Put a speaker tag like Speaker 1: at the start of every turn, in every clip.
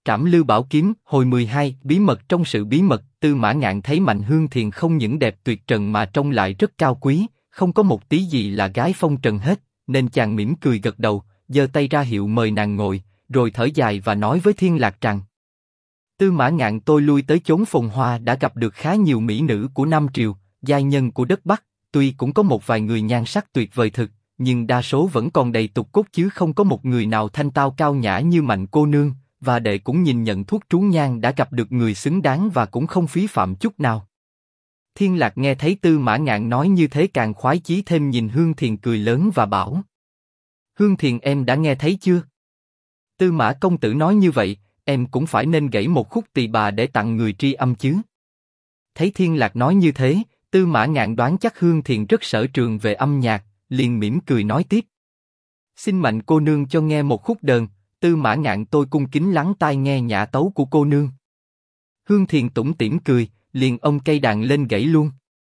Speaker 1: Trảm Lưu Bảo Kiếm, hồi 12, bí mật trong sự bí mật. Tư Mã Ngạn thấy Mạnh Hương Thiền không những đẹp tuyệt trần mà trông lại rất cao quý, không có một tí gì là gái phong trần hết, nên chàng mỉm cười gật đầu, giơ tay ra hiệu mời nàng ngồi, rồi thở dài và nói với Thiên Lạc rằng: Tư Mã Ngạn, tôi lui tới chốn phồn hoa đã gặp được khá nhiều mỹ nữ của Nam Triều, giai nhân của đất Bắc, tuy cũng có một vài người nhan sắc tuyệt vời thực, nhưng đa số vẫn còn đầy tục cốt chứ không có một người nào thanh tao cao nhã như Mạnh cô nương, và đệ cũng nhìn nhận thuốc trú nhang đã gặp được người xứng đáng và cũng không phí phạm chút nào. Thiên Lạc nghe thấy Tư Mã Ngạn nói như thế càng khoái chí thêm, nhìn Hương Thiền cười lớn và bảo: Hương Thiền, em đã nghe thấy chưa? Tư Mã công tử nói như vậy, em cũng phải nên gảy một khúc tỳ bà để tặng người tri âm chứ. Thấy Thiên Lạc nói như thế, Tư Mã Ngạn đoán chắc Hương Thiền rất sở trường về âm nhạc, liền mỉm cười nói tiếp: Xin Mạnh cô nương cho nghe một khúc đờn. Tư Mã Ngạn, tôi cung kính lắng tai nghe nhã tấu của cô nương. Hương Thiền tủm tỉm cười, liền ôm cây đàn lên gảy luôn.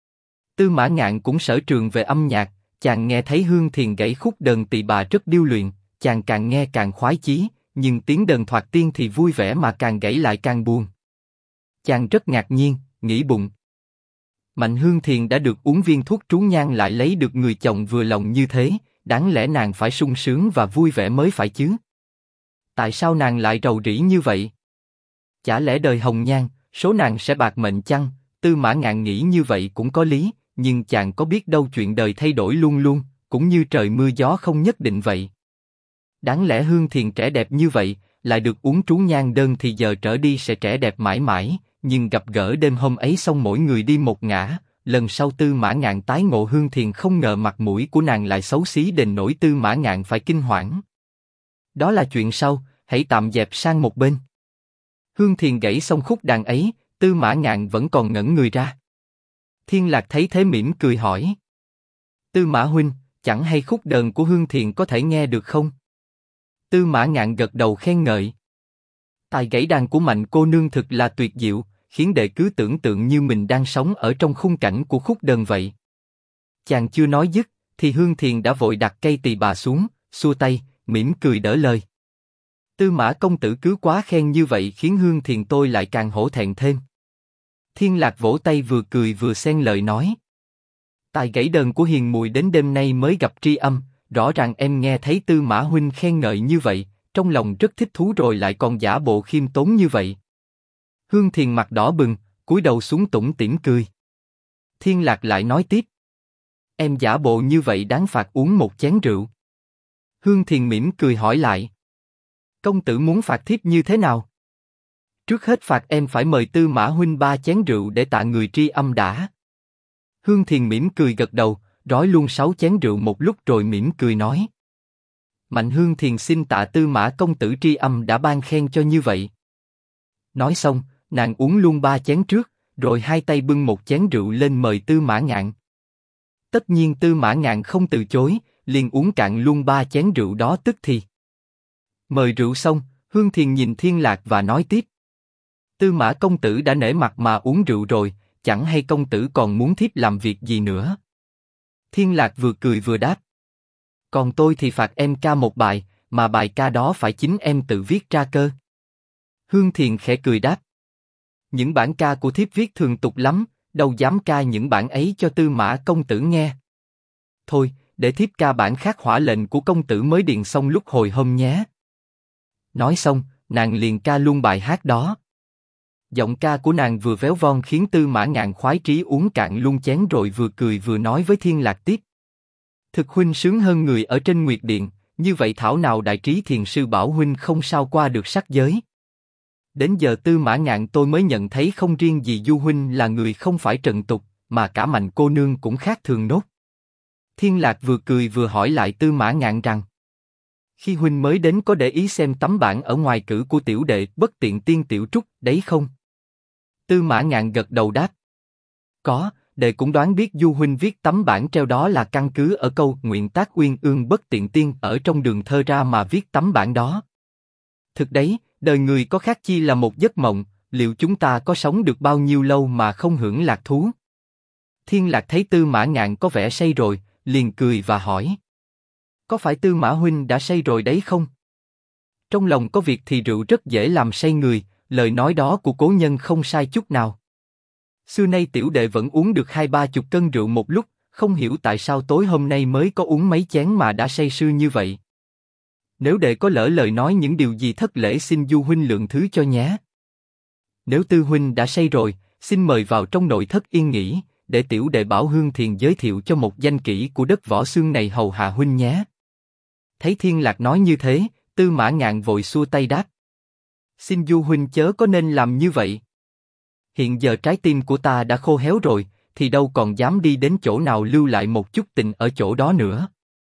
Speaker 1: Tư Mã Ngạn cũng sở trường về âm nhạc, chàng nghe thấy Hương Thiền gảy khúc đờn tỳ bà rất điêu luyện, chàng càng nghe càng khoái chí, nhưng tiếng đờn thoạt tiên thì vui vẻ mà càng gảy lại càng buồn. Chàng rất ngạc nhiên, nghĩ bụng: Mạnh Hương Thiền đã được uống viên thuốc trú nhang lại lấy được người chồng vừa lòng như thế, đáng lẽ nàng phải sung sướng và vui vẻ mới phải chứ. Tại sao nàng lại rầu rĩ như vậy? Chả lẽ đời hồng nhan, số nàng sẽ bạc mệnh chăng? Tư Mã Ngạn nghĩ như vậy cũng có lý, nhưng chàng có biết đâu chuyện đời thay đổi luôn luôn, cũng như trời mưa gió không nhất định vậy. Đáng lẽ Hương Thiền trẻ đẹp như vậy, lại được uống trú nhang đơn thì giờ trở đi sẽ trẻ đẹp mãi mãi, nhưng gặp gỡ đêm hôm ấy xong mỗi người đi một ngả, lần sau Tư Mã Ngạn tái ngộ Hương Thiền không ngờ mặt mũi của nàng lại xấu xí đến nỗi Tư Mã Ngạn phải kinh hoảng. Đó là chuyện sau, hãy tạm dẹp sang một bên. Hương Thiền gảy xong khúc đàn ấy, Tư Mã Ngạn vẫn còn ngẩn người ra. Thiên Lạc thấy thế mỉm cười hỏi: Tư Mã huynh, chẳng hay khúc đờn của Hương Thiền có thể nghe được không? Tư Mã Ngạn gật đầu khen ngợi: Tài gảy đàn của Mạnh cô nương thực là tuyệt diệu, khiến đệ cứ tưởng tượng như mình đang sống ở trong khung cảnh của khúc đờn vậy. Chàng chưa nói dứt, thì Hương Thiền đã vội đặt cây tỳ bà xuống, xua tay, mỉm cười đỡ lời. Tư Mã công tử cứ quá khen như vậy khiến Hương Thiền tôi lại càng hổ thẹn thêm. Thiên Lạc vỗ tay vừa cười vừa xen lời nói: Tài gảy đờn của hiền mùi đến đêm nay mới gặp tri âm, rõ ràng em nghe thấy Tư Mã huynh khen ngợi như vậy, trong lòng rất thích thú rồi lại còn giả bộ khiêm tốn như vậy. Hương Thiền mặt đỏ bừng, cúi đầu xuống tủm tỉm cười. Thiên Lạc lại nói tiếp: Em giả bộ như vậy đáng phạt uống một chén rượu. Hương Thiền mỉm cười hỏi lại: Công tử muốn phạt thiếp như thế nào? Trước hết phạt em phải mời Tư Mã huynh 3 chén rượu để tạ người tri âm đã. Hương Thiền mỉm cười gật đầu, rói luôn 6 chén rượu một lúc rồi mỉm cười nói: Mạnh Hương Thiền xin tạ Tư Mã công tử tri âm đã ban khen cho như vậy. Nói xong, nàng uống luôn 3 chén trước, rồi hai tay bưng một chén rượu lên mời Tư Mã Ngạn. Tất nhiên Tư Mã Ngạn không từ chối, liền uống cạn luôn 3 chén rượu đó tức thì. Mời rượu xong, Hương Thiền nhìn Thiên Lạc và nói tiếp: Tư Mã công tử đã nể mặt mà uống rượu rồi, chẳng hay công tử còn muốn thiếp làm việc gì nữa? Thiên Lạc vừa cười vừa đáp: Còn tôi thì phạt em ca một bài, mà bài ca đó phải chính em tự viết ra cơ. Hương Thiền khẽ cười đáp: Những bản ca của thiếp viết thường tục lắm, đâu dám ca những bản ấy cho Tư Mã công tử nghe. Thôi, để thiếp ca bản khắc hỏa lệnh của công tử mới điền xong lúc hồi hôm nhé. Nói xong, nàng liền ca luôn bài hát đó. Giọng ca của nàng vừa véo von khiến Tư Mã Ngạn khoái trí uống cạn luôn chén rồi vừa cười vừa nói với Thiên Lạc tiếp: Thực huynh sướng hơn người ở trên Nguyệt Điện, như vậy thảo nào đại trí thiền sư bảo huynh không sao qua được sắc giới. Đến giờ Tư Mã Ngạn tôi mới nhận thấy không riêng gì Du huynh là người không phải trần tục, mà cả Mạnh cô nương cũng khác thường nốt. Thiên Lạc vừa cười vừa hỏi lại Tư Mã Ngạn rằng: Khi huynh mới đến có để ý xem tấm bảng ở ngoài cử của tiểu đệ Bất Tiện Tiên Tiểu Trúc đấy không? Tư Mã Ngạn gật đầu đáp: Có, đệ cũng đoán biết Du huynh viết tấm bảng treo đó là căn cứ ở câu Nguyện tác uyên ương bất tiện tiên ở trong đường thơ ra mà viết tấm bảng đó. Thực đấy, đời người có khác chi là một giấc mộng, liệu chúng ta có sống được bao nhiêu lâu mà không hưởng lạc thú? Thiên Lạc thấy Tư Mã Ngạn có vẻ say rồi, liền cười và hỏi: Có phải Tư Mã huynh đã say rồi đấy không? Trong lòng có việc thì rượu rất dễ làm say người, lời nói đó của cố nhân không sai chút nào. Xưa nay tiểu đệ vẫn uống được 20-30 cân rượu một lúc, không hiểu tại sao tối hôm nay mới có uống mấy chén mà đã say sưa như vậy. Nếu đệ có lỡ lời nói những điều gì thất lễ xin Du huynh lượng thứ cho nhé. Nếu Tư huynh đã say rồi, xin mời vào trong nội thất yên nghỉ, để tiểu đệ bảo Hương Thiền giới thiệu cho một danh kỹ của đất Võ Xương này hầu hạ huynh nhé. Thấy Thiên Lạc nói như thế, Tư Mã Ngạn vội xua tay đáp. Xin Du huynh chớ có nên làm như vậy. Hiện giờ trái tim của ta đã khô héo rồi, thì đâu còn dám đi đến chỗ nào lưu lại một chút tình ở chỗ đó nữa.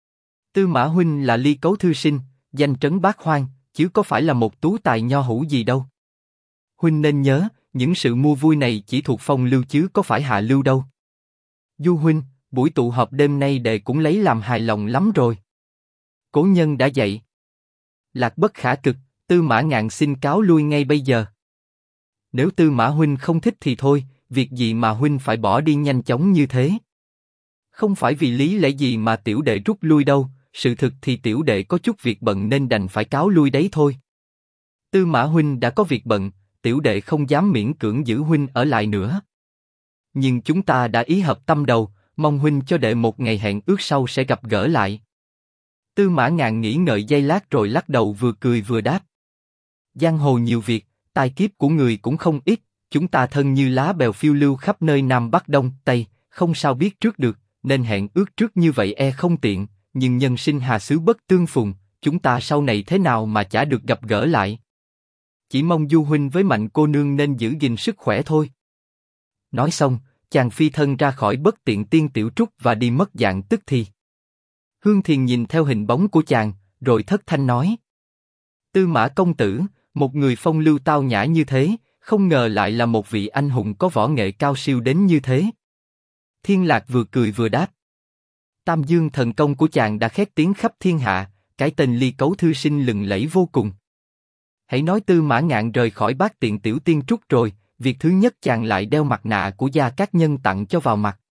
Speaker 1: Tư Mã huynh là Ly Cấu thư sinh, danh trấn Bát Hoang, chứ có phải là một tú tài nho hữu gì đâu. Huynh nên nhớ, những sự mua vui này chỉ thuộc phong lưu chứ có phải hạ lưu đâu. Du huynh, buổi tụ họp đêm nay đệ cũng lấy làm hài lòng lắm rồi. Cố nhân đã dậy. Lạc bất khả cực, Tư Mã Ngạn xin cáo lui ngay bây giờ. Nếu Tư Mã huynh không thích thì thôi, việc gì mà huynh phải bỏ đi nhanh chóng như thế? Không phải vì lý lẽ gì mà tiểu đệ rút lui đâu, sự thực thì tiểu đệ có chút việc bận nên đành phải cáo lui đấy thôi. Tư Mã huynh đã có việc bận, tiểu đệ không dám miễn cưỡng giữ huynh ở lại nữa. Nhưng chúng ta đã ý hợp tâm đầu, mong huynh cho đệ một ngày hẹn ước sau sẽ gặp gỡ lại. Tư Mã Ngạn nghĩ ngợi giây lát rồi lắc đầu vừa cười vừa đáp. Giang hồ nhiều việc, tai kiếp của người cũng không ít, chúng ta thân như lá bèo phiêu lưu khắp nơi Nam Bắc Đông Tây, không sao biết trước được, nên hẹn ước trước như vậy e không tiện, nhưng nhân sinh hà xứ bất tương phùng, chúng ta sau này thế nào mà chả được gặp gỡ lại. Chỉ mong Du huynh với Mạnh cô nương nên giữ gìn sức khỏe thôi. Nói xong, chàng phi thân ra khỏi Bất Tiện Tiên Tiểu Trúc và đi mất dạng tức thì. Hương Thiền nhìn theo hình bóng của chàng, rồi thất thanh nói. Tư Mã công tử, một người phong lưu tao nhã như thế, không ngờ lại là một vị anh hùng có võ nghệ cao siêu đến như thế. Thiên Lạc vừa cười vừa đáp. Tam Dương thần công của chàng đã khét tiếng khắp thiên hạ, cái tên Ly Cấu thư sinh lừng lẫy vô cùng. Hãy nói Tư Mã Ngạn rời khỏi Bát Tiện Tiểu Tiên Trúc rồi, việc thứ nhất chàng lại đeo mặt nạ của Gia Cát Nhân tặng cho vào mặt.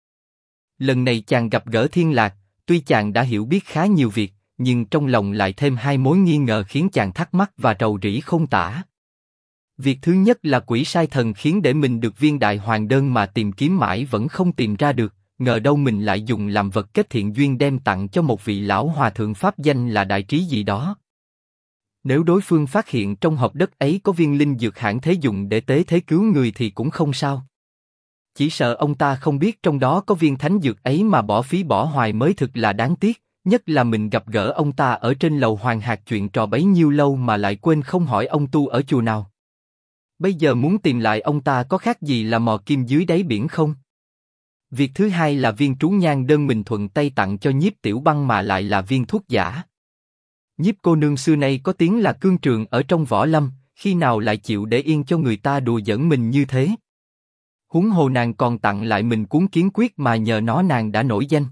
Speaker 1: Lần này chàng gặp gỡ Thiên Lạc, tuy chàng đã hiểu biết khá nhiều việc, nhưng trong lòng lại thêm hai mối nghi ngờ khiến chàng thắc mắc và rầu rĩ không tả. Việc thứ nhất là quỷ sai thần khiến để mình được viên đại hoàng đơn mà tìm kiếm mãi vẫn không tìm ra được, ngờ đâu mình lại dùng làm vật kết thiện duyên đem tặng cho một vị lão hòa thượng pháp danh là đại trí gì đó. Nếu đối phương phát hiện trong hộp đất ấy có viên linh dược hãn thế dùng để tế thế cứu người thì cũng không sao. Chỉ sợ ông ta không biết trong đó có viên thánh dược ấy mà bỏ phí bỏ hoài mới thực là đáng tiếc, nhất là mình gặp gỡ ông ta ở trên lầu Hoàng Hạc chuyện trò bấy nhiêu lâu mà lại quên không hỏi ông tu ở chùa nào. Bây giờ muốn tìm lại ông ta có khác gì là mò kim dưới đáy biển không? Việc thứ hai là viên trú nhang đơn mình thuận tay tặng cho Nhiếp Tiểu Băng mà lại là viên thuốc giả. Nhiếp cô nương xưa nay có tiếng là cương trường ở trong võ lâm, khi nào lại chịu để yên cho người ta đùa giỡn mình như thế? Huống hồ nàng còn tặng lại mình cuốn Kiến Quyết mà nhờ nó nàng đã nổi danh.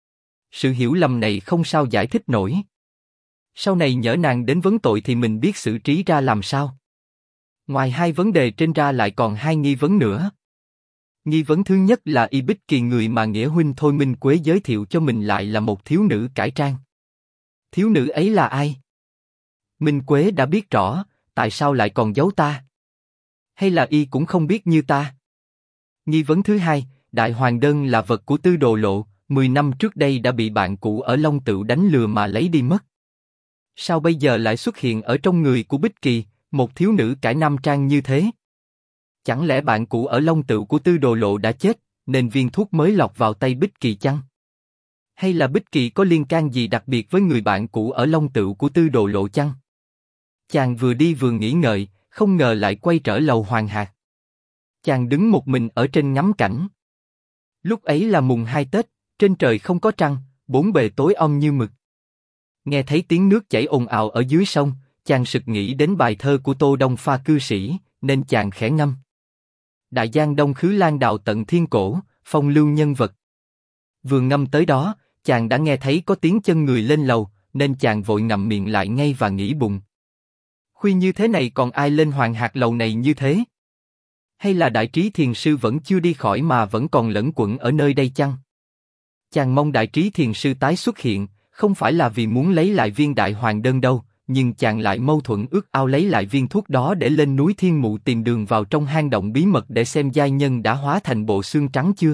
Speaker 1: Sự hiểu lầm này không sao giải thích nổi. Sau này nhỡ nàng đến vấn tội thì mình biết xử trí ra làm sao? Ngoài hai vấn đề trên ra lại còn hai nghi vấn nữa. Nghi vấn thứ nhất là Y Bích Kỳ người mà Nghĩa huynh Thôi Minh Quế giới thiệu cho mình lại là một thiếu nữ cải trang. Thiếu nữ ấy là ai? Minh Quế đã biết rõ, tại sao lại còn giấu ta? Hay là y cũng không biết như ta? Nghi vấn thứ hai, Đại Hoàng Đơn là vật của Tư Đồ Lộ, 10 năm trước đây đã bị bạn cũ ở Long Tựu đánh lừa mà lấy đi mất. Sao bây giờ lại xuất hiện ở trong người của Bích Kỳ, một thiếu nữ cải nam trang như thế? Chẳng lẽ bạn cũ ở Long Tựu của Tư Đồ Lộ đã chết, nên viên thuốc mới lọt vào tay Bích Kỳ chăng? Hay là Bích Kỳ có liên can gì đặc biệt với người bạn cũ ở Long Tựu của Tư Đồ Lộ chăng? Chàng vừa đi vừa nghĩ ngợi, không ngờ lại quay trở lầu Hoàng Hạc. Chàng đứng một mình ở trên ngắm cảnh. Lúc ấy là mùng 2 Tết, trên trời không có trăng, bốn bề tối om như mực. Nghe thấy tiếng nước chảy ồn ào ở dưới sông, chàng sực nghĩ đến bài thơ của Tô Đông Pha cư sĩ, nên chàng khẽ ngâm. Đại giang đông khứ lan đạo tận thiên cổ, phong lưu nhân vật. Vừa ngâm tới đó, chàng đã nghe thấy có tiếng chân người lên lầu, nên chàng vội ngậm miệng lại ngay và nghĩ bụng. Khuya như thế này còn ai lên Hoàng Hạc lầu này như thế? Hay là Đại Trí Thiền Sư vẫn chưa đi khỏi mà vẫn còn lẫn quẩn ở nơi đây chăng? Chàng mong Đại Trí Thiền Sư tái xuất hiện, không phải là vì muốn lấy lại viên Đại Hoàng Đơn đâu, nhưng chàng lại mâu thuẫn ước ao lấy lại viên thuốc đó để lên núi Thiên Mụ tìm đường vào trong hang động bí mật để xem giai nhân đã hóa thành bộ xương trắng chưa.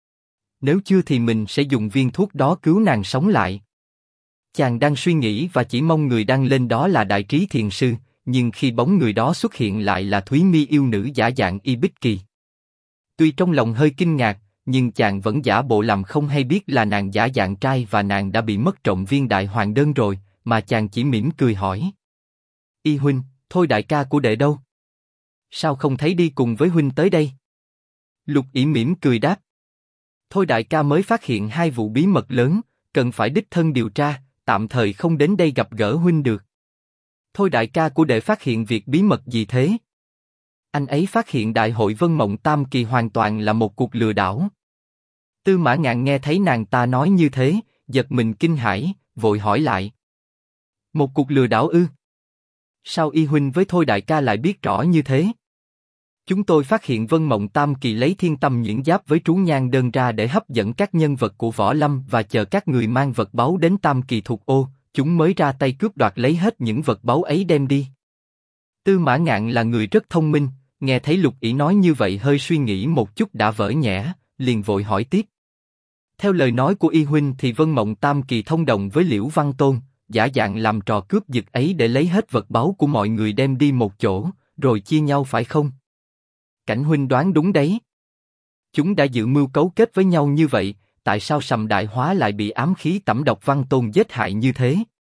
Speaker 1: Nếu chưa thì mình sẽ dùng viên thuốc đó cứu nàng sống lại. Chàng đang suy nghĩ và chỉ mong người đang lên đó là Đại Trí Thiền Sư, nhưng khi bóng người đó xuất hiện lại là Thúy Mi yêu nữ giả dạng Y Bích Kỳ. Tuy trong lòng hơi kinh ngạc, nhưng chàng vẫn giả bộ làm không hay biết là nàng giả dạng trai và nàng đã bị mất trộm viên đại hoàng đơn rồi, mà chàng chỉ mỉm cười hỏi. Y huynh, Thôi đại ca của đệ đâu? Sao không thấy đi cùng với huynh tới đây? Lục Ỷ mỉm cười đáp. Thôi đại ca mới phát hiện 2 vụ bí mật lớn, cần phải đích thân điều tra, tạm thời không đến đây gặp gỡ huynh được. Thôi đại ca của đệ phát hiện việc bí mật gì thế? Anh ấy phát hiện Đại hội Vân Mộng Tam Kỳ hoàn toàn là một cuộc lừa đảo. Tư Mã Ngạn nghe thấy nàng ta nói như thế, giật mình kinh hãi, vội hỏi lại. Một cuộc lừa đảo ư? Sao Y huynh với Thôi đại ca lại biết rõ như thế? Chúng tôi phát hiện Vân Mộng Tam Kỳ lấy Thiên Tâm Nhuyễn Giáp với trú nhang đơn ra để hấp dẫn các nhân vật của võ lâm và chờ các người mang vật báu đến Tam Kỳ thuộc ô, chúng mới ra tay cướp đoạt lấy hết những vật báu ấy đem đi. Tư Mã Ngạn là người rất thông minh, nghe thấy Lục Ỷ nói như vậy hơi suy nghĩ một chút đã vỡ nhẽ, liền vội hỏi tiếp. Theo lời nói của Y huynh thì Vân Mộng Tam Kỳ thông đồng với Liễu Văn Tôn, giả dạng làm trò cướp giật ấy để lấy hết vật báu của mọi người đem đi một chỗ, rồi chia nhau phải không? Cảnh huynh đoán đúng đấy. Chúng đã dự mưu cấu kết với nhau như vậy, tại sao Sầm Đại Hóa lại bị ám khí tẩm độc Văn Tôn giết hại như thế?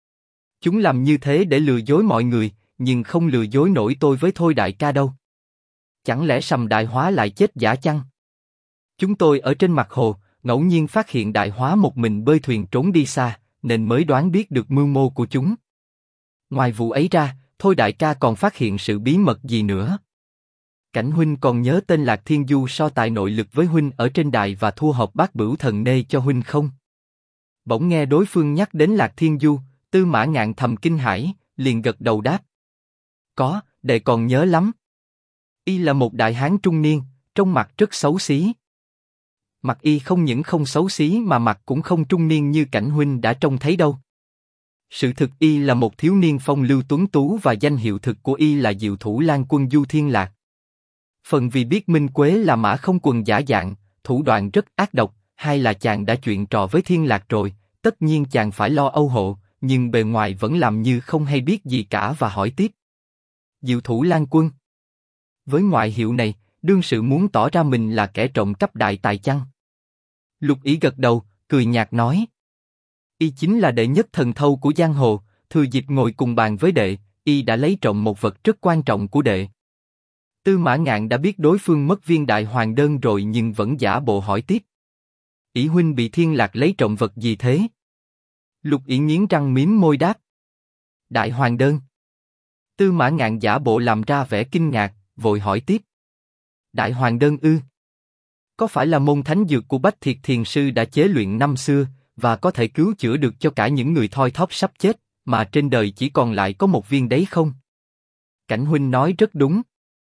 Speaker 1: Chúng làm như thế để lừa dối mọi người, nhưng không lừa dối nổi tôi với Thôi đại ca đâu. Chẳng lẽ Sầm Đại Hóa lại chết giả chăng? Chúng tôi ở trên mặt hồ, ngẫu nhiên phát hiện Đại Hóa một mình bơi thuyền trốn đi xa, nên mới đoán biết được mưu mô của chúng. Ngoài vụ ấy ra, Thôi đại ca còn phát hiện sự bí mật gì nữa? Cảnh huynh còn nhớ tên Lạc Thiên Du so tài nội lực với huynh ở trên đài và thua hộp Bát Bửu Thần Nê cho huynh không? Bỗng nghe đối phương nhắc đến Lạc Thiên Du, Tư Mã Ngạn thầm kinh hãi, liền gật đầu đáp. Có, đệ còn nhớ lắm. Y là một đại hán trung niên, trông mặt rất xấu xí. Mặt Y không những không xấu xí mà mặt cũng không trung niên như Cảnh huynh đã trông thấy đâu. Sự thực Y là một thiếu niên phong lưu tuấn tú và danh hiệu thực của Y là Diệu Thủ Lan Quân Du Thiên Lạc. Phần vì biết Minh Quế là Mã Không Quần giả dạng, thủ đoạn rất ác độc, hay là chàng đã chuyện trò với Thiên Lạc rồi, tất nhiên chàng phải lo âu hộ, nhưng bề ngoài vẫn làm như không hay biết gì cả và hỏi tiếp. Diệu Thủ Lan Quân. Với ngoại hiệu này, đương sự muốn tỏ ra mình là kẻ trộm cắp đại tài chăng? Lục Ỷ gật đầu, cười nhạt nói. Y chính là đệ nhất thần thâu của giang hồ, thừa dịp ngồi cùng bàn với đệ, Y đã lấy trộm một vật rất quan trọng của đệ. Tư Mã Ngạn đã biết đối phương mất viên đại hoàng đơn rồi nhưng vẫn giả bộ hỏi tiếp. Ỷ huynh bị Thiên Lạc lấy trộm vật gì thế? Lục Ỷ nghiến răng mím môi đáp. Đại hoàng đơn. Tư Mã Ngạn giả bộ làm ra vẻ kinh ngạc, vội hỏi tiếp. Đại hoàng đơn ư? Có phải là môn thánh dược của Bách Thiệt Thiền Sư đã chế luyện năm xưa, và có thể cứu chữa được cho cả những người thoi thóp sắp chết, mà trên đời chỉ còn lại có một viên đấy không? Cảnh huynh nói rất đúng.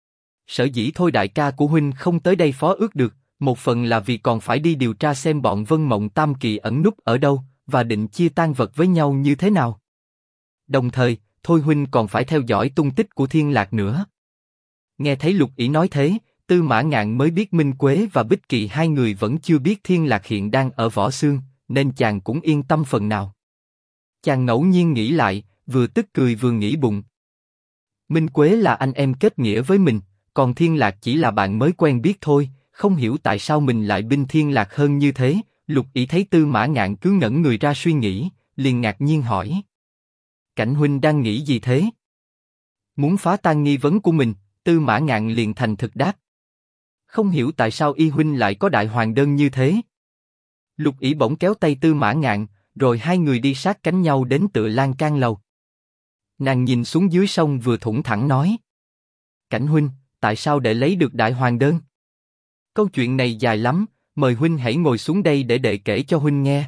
Speaker 1: Sở dĩ Thôi đại ca của huynh không tới đây phó ước được, một phần là vì còn phải đi điều tra xem bọn Vân Mộng Tam Kỳ ẩn núp ở đâu, và định chia tang vật với nhau như thế nào. Đồng thời, Thôi huynh còn phải theo dõi tung tích của Thiên Lạc nữa. Nghe thấy Lục Ỷ nói thế, Tư Mã Ngạn mới biết Minh Quế và Bích Kỳ hai người vẫn chưa biết Thiên Lạc hiện đang ở Võ Xương, nên chàng cũng yên tâm phần nào. Chàng ngẫu nhiên nghĩ lại, vừa tức cười vừa nghĩ bụng. Minh Quế là anh em kết nghĩa với mình, còn Thiên Lạc chỉ là bạn mới quen biết thôi, không hiểu tại sao mình lại binh Thiên Lạc hơn như thế. Lục Ỷ thấy Tư Mã Ngạn cứ ngẩn người ra suy nghĩ, liền ngạc nhiên hỏi. Cảnh huynh đang nghĩ gì thế? Muốn phá tan nghi vấn của mình, Tư Mã Ngạn liền thành thực đáp. Không hiểu tại sao Y huynh lại có đại hoàng đơn như thế. Lục Ỷ bỗng kéo tay Tư Mã Ngạn, rồi hai người đi sát cánh nhau đến tựa lan can lầu. Nàng nhìn xuống dưới sông vừa thủng thẳng nói. Cảnh huynh, tại sao để lấy được đại hoàng đơn? Câu chuyện này dài lắm, mời huynh hãy ngồi xuống đây để đệ kể cho huynh nghe.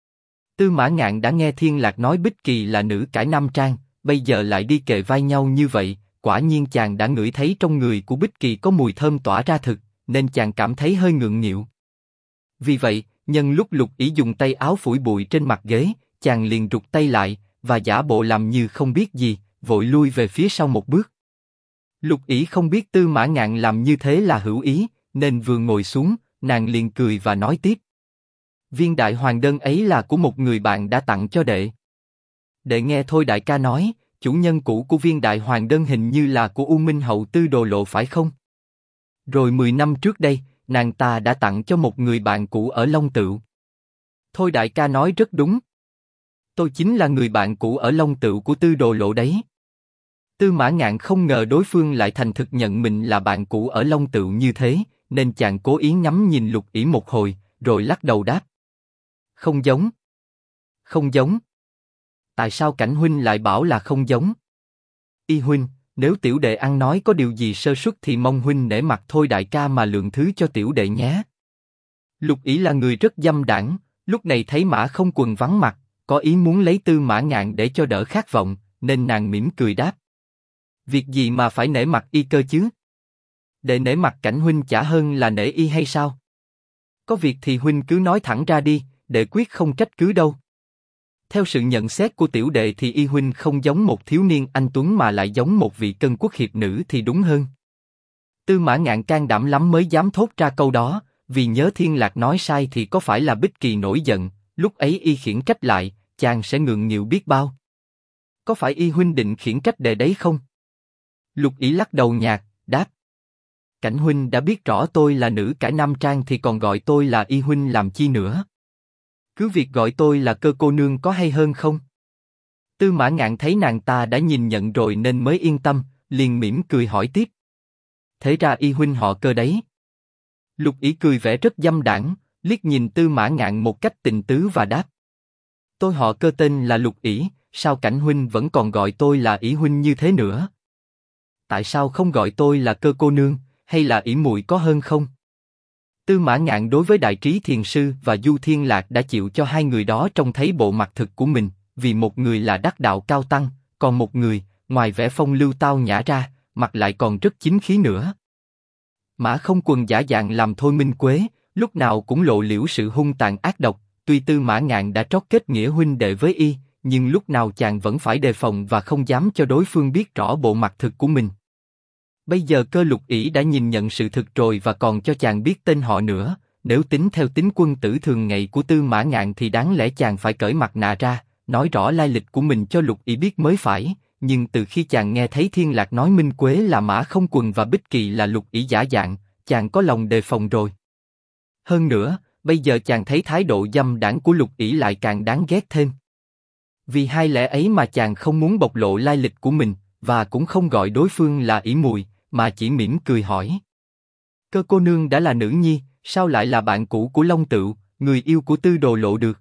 Speaker 1: Tư Mã Ngạn đã nghe Thiên Lạc nói Bích Kỳ là nữ cải nam trang, bây giờ lại đi kề vai nhau như vậy, quả nhiên chàng đã ngửi thấy trong người của Bích Kỳ có mùi thơm tỏa ra thực, nên chàng cảm thấy hơi ngượng nghịu. Vì vậy, nhân lúc Lục Ỷ dùng tay áo phủi bụi trên mặt ghế, chàng liền rụt tay lại, và giả bộ làm như không biết gì, vội lui về phía sau một bước. Lục Ỷ không biết Tư Mã Ngạn làm như thế là hữu ý, nên vừa ngồi xuống, nàng liền cười và nói tiếp. Viên đại hoàng đơn ấy là của một người bạn đã tặng cho đệ. Đệ nghe thôi đại ca nói, chủ nhân cũ của viên đại hoàng đơn hình như là của U Minh hậu Tư Đồ Lộ phải không? Rồi 10 năm trước đây, nàng ta đã tặng cho một người bạn cũ ở Long Tựu. Thôi đại ca nói rất đúng. Tôi chính là người bạn cũ ở Long Tựu của Tư Đồ Lộ đấy. Tư Mã Ngạn không ngờ đối phương lại thành thực nhận mình là bạn cũ ở Long Tựu như thế, nên chàng cố ý ngắm nhìn Lục Ỷ một hồi, rồi lắc đầu đáp. Không giống. Không giống. Tại sao Cảnh huynh lại bảo là không giống? Y huynh, nếu tiểu đệ ăn nói có điều gì sơ suất thì mong huynh nể mặt thôi đại ca mà lượng thứ cho tiểu đệ nhé. Lục Ỷ là người rất dâm đãng, lúc này thấy Mã Không Quần vắng mặt, có ý muốn lấy Tư Mã Ngạn để cho đỡ khát vọng, nên nàng mỉm cười đáp. Việc gì mà phải nể mặt y cơ chứ? Để nể mặt Cảnh huynh chả hơn là nể y hay sao? Có việc thì huynh cứ nói thẳng ra đi, đệ quyết không trách cứ đâu. Theo sự nhận xét của tiểu đệ thì y huynh không giống một thiếu niên anh tuấn mà lại giống một vị cân quốc hiệp nữ thì đúng hơn. Tư Mã Ngạn can đảm lắm mới dám thốt ra câu đó, vì nhớ Thiên Lạc nói sai thì có phải là Bích Kỳ nổi giận, lúc ấy y khiển trách lại, chàng sẽ ngượng nghịu biết bao. Có phải y huynh định khiển trách đệ đấy không? Lục Ỷ lắc đầu nhạt, đáp. Cảnh huynh đã biết rõ tôi là nữ cải nam trang thì còn gọi tôi là y huynh làm chi nữa? Cứ việc gọi tôi là Cơ cô nương có hay hơn không? Tư Mã Ngạn thấy nàng ta đã nhìn nhận rồi nên mới yên tâm, liền mỉm cười hỏi tiếp. Thế ra y huynh họ Cơ đấy. Lục Ỷ cười vẻ rất dâm đãng, liếc nhìn Tư Mã Ngạn một cách tình tứ và đáp. Tôi họ Cơ tên là Lục Ỷ, sao Cảnh huynh vẫn còn gọi tôi là Ỷ huynh như thế nữa? Tại sao không gọi tôi là Cơ cô nương, hay là Ỷ muội có hơn không? Tư Mã Ngạn đối với Đại Trí Thiền Sư và Du Thiên Lạc đã chịu cho hai người đó trông thấy bộ mặt thực của mình, vì một người là đắc đạo cao tăng, còn một người, ngoài vẻ phong lưu tao nhã ra, mặt lại còn rất chính khí nữa. Mã Không Quần giả dạng làm Thôi Minh Quế, lúc nào cũng lộ liễu sự hung tàn ác độc, tuy Tư Mã Ngạn đã trót kết nghĩa huynh đệ với y, nhưng lúc nào chàng vẫn phải đề phòng và không dám cho đối phương biết rõ bộ mặt thực của mình. Bây giờ Cơ Lục Ỷ đã nhìn nhận sự thực rồi và còn cho chàng biết tên họ nữa, nếu tính theo tính quân tử thường ngày của Tư Mã Ngạn thì đáng lẽ chàng phải cởi mặt nạ ra, nói rõ lai lịch của mình cho Lục Ỷ biết mới phải, nhưng từ khi chàng nghe thấy Thiên Lạc nói Minh Quế là Mã Không Quần và Bích Kỳ là Lục Ỷ giả dạng, chàng có lòng đề phòng rồi. Hơn nữa, bây giờ chàng thấy thái độ dâm đãng của Lục Ỷ lại càng đáng ghét thêm. Vì hai lẽ ấy mà chàng không muốn bộc lộ lai lịch của mình, và cũng không gọi đối phương là Ỷ muội, mà chỉ mỉm cười hỏi. Cơ cô nương đã là nữ nhi, sao lại là bạn cũ của Long Tựu, người yêu của Tư Đồ Lộ được?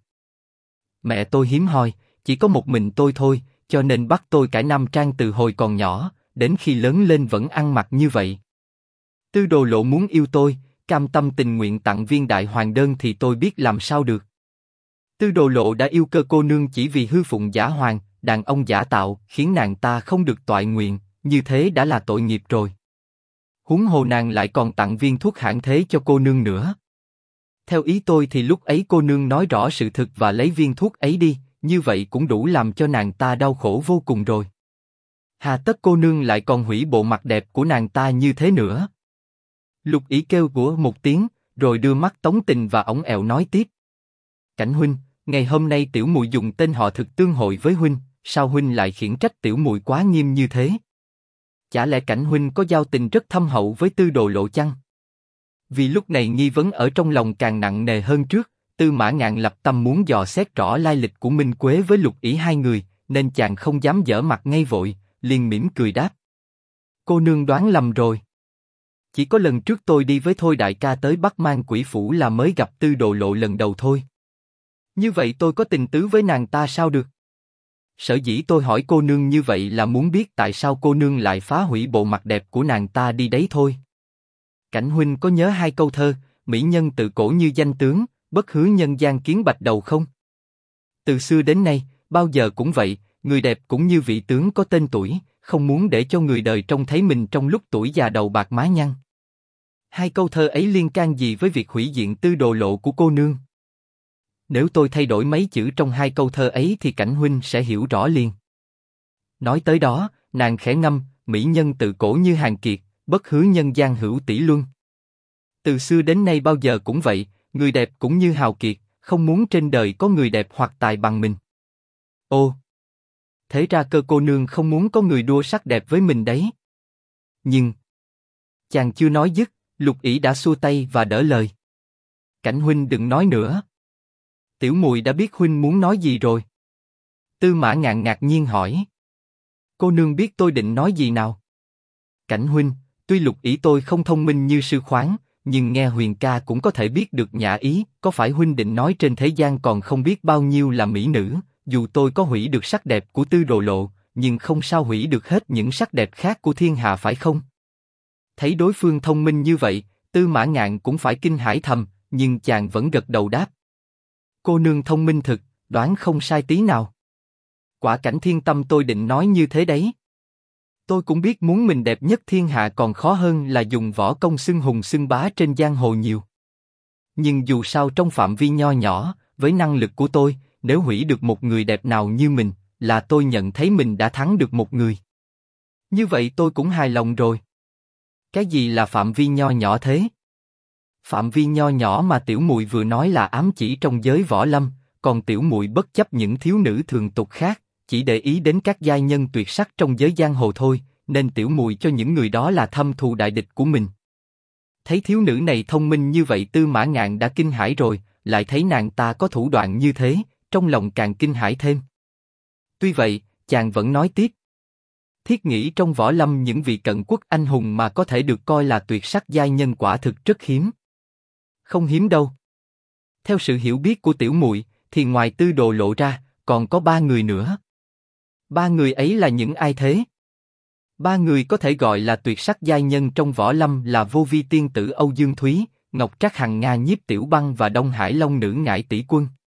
Speaker 1: Mẹ tôi hiếm hoi, chỉ có một mình tôi thôi, cho nên bắt tôi cải nam trang từ hồi còn nhỏ, đến khi lớn lên vẫn ăn mặc như vậy. Tư Đồ Lộ muốn yêu tôi, cam tâm tình nguyện tặng viên đại hoàng đơn thì tôi biết làm sao được. Tư Đồ Lộ đã yêu Cơ cô nương chỉ vì hư phụng giả hoàng, đàn ông giả tạo, khiến nàng ta không được toại nguyện, như thế đã là tội nghiệp rồi. Huống hồ nàng lại còn tặng viên thuốc hãn thế cho cô nương nữa. Theo ý tôi thì lúc ấy cô nương nói rõ sự thực và lấy viên thuốc ấy đi, như vậy cũng đủ làm cho nàng ta đau khổ vô cùng rồi. Hà tất cô nương lại còn hủy bộ mặt đẹp của nàng ta như thế nữa. Lục Ỷ kêu của một tiếng, rồi đưa mắt tống tình và ổng ẹo nói tiếp. Cảnh huynh, ngày hôm nay tiểu muội dùng tên họ thực tương hội với huynh, sao huynh lại khiển trách tiểu muội quá nghiêm như thế? Chả lẽ Cảnh huynh có giao tình rất thâm hậu với Tư Đồ Lộ chăng? Vì lúc này nghi vấn ở trong lòng càng nặng nề hơn trước, Tư Mã Ngạn lập tâm muốn dò xét rõ lai lịch của Minh Quế với Lục Ỷ hai người, nên chàng không dám dở mặt ngay vội, liền mỉm cười đáp. Cô nương đoán lầm rồi. Chỉ có lần trước tôi đi với Thôi đại ca tới Bắc Mang Quỷ Phủ là mới gặp Tư Đồ Lộ lần đầu thôi. Như vậy tôi có tình tứ với nàng ta sao được? Sở dĩ tôi hỏi cô nương như vậy là muốn biết tại sao cô nương lại phá hủy bộ mặt đẹp của nàng ta đi đấy thôi. Cảnh huynh có nhớ hai câu thơ, mỹ nhân tự cổ như danh tướng, bất hứa nhân gian kiến bạch đầu không? Từ xưa đến nay, bao giờ cũng vậy, người đẹp cũng như vị tướng có tên tuổi, không muốn để cho người đời trông thấy mình trong lúc tuổi già đầu bạc má nhăn. Hai câu thơ ấy liên can gì với việc hủy diện Tư Đồ Lộ của cô nương? Nếu tôi thay đổi mấy chữ trong hai câu thơ ấy thì Cảnh huynh sẽ hiểu rõ liền. Nói tới đó, nàng khẽ ngâm, mỹ nhân tự cổ như Hàn Kiệt, bất hứa nhân gian hữu tỷ luân. Từ xưa đến nay bao giờ cũng vậy, người đẹp cũng như hào kiệt, không muốn trên đời có người đẹp hoặc tài bằng mình. Ô, thế ra Cơ cô nương không muốn có người đua sắc đẹp với mình đấy. Nhưng chàng chưa nói dứt, Lục Ỷ đã xua tay và đỡ lời. Cảnh huynh đừng nói nữa. Tiểu muội đã biết huynh muốn nói gì rồi. Tư Mã Ngạn ngạc nhiên hỏi. Cô nương biết tôi định nói gì nào? Cảnh huynh, tuy Lục Ỷ tôi không thông minh như sư khoáng, nhưng nghe Huyền ca cũng có thể biết được nhã ý. Có phải huynh định nói trên thế gian còn không biết bao nhiêu là mỹ nữ? Dù tôi có hủy được sắc đẹp của Tư Đồ Lộ, nhưng không sao hủy được hết những sắc đẹp khác của thiên hạ phải không? Thấy đối phương thông minh như vậy, Tư Mã Ngạn cũng phải kinh hãi thầm, nhưng chàng vẫn gật đầu đáp. Cô nương thông minh thực, đoán không sai tí nào. Quả Cảnh thiên tâm tôi định nói như thế đấy. Tôi cũng biết muốn mình đẹp nhất thiên hạ còn khó hơn là dùng võ công xưng hùng xưng bá trên giang hồ nhiều. Nhưng dù sao trong phạm vi nho nhỏ, với năng lực của tôi, nếu hủy được một người đẹp nào như mình, là tôi nhận thấy mình đã thắng được một người. Như vậy tôi cũng hài lòng rồi. Cái gì là phạm vi nho nhỏ thế? Phạm vi nho nhỏ mà tiểu muội vừa nói là ám chỉ trong giới võ lâm, còn tiểu muội bất chấp những thiếu nữ thường tục khác, chỉ để ý đến các giai nhân tuyệt sắc trong giới giang hồ thôi, nên tiểu muội cho những người đó là thâm thù đại địch của mình. Thấy thiếu nữ này thông minh như vậy, Tư Mã Ngạn đã kinh hãi rồi, lại thấy nàng ta có thủ đoạn như thế, trong lòng càng kinh hãi thêm. Tuy vậy, chàng vẫn nói tiếp. Thiết nghĩ trong võ lâm những vị cận quốc anh hùng mà có thể được coi là tuyệt sắc giai nhân quả thực rất hiếm. Không hiếm đâu. Theo sự hiểu biết của tiểu muội, thì ngoài Tư Đồ Lộ ra, còn có 3 người nữa. 3 người ấy là những ai thế? 3 người có thể gọi là tuyệt sắc giai nhân trong võ lâm là Vô Vi tiên tử Âu Dương Thúy, Ngọc Trác Hằng Nga Nhiếp Tiểu Băng và Đông Hải Long nữ Ngải Tỷ Quân.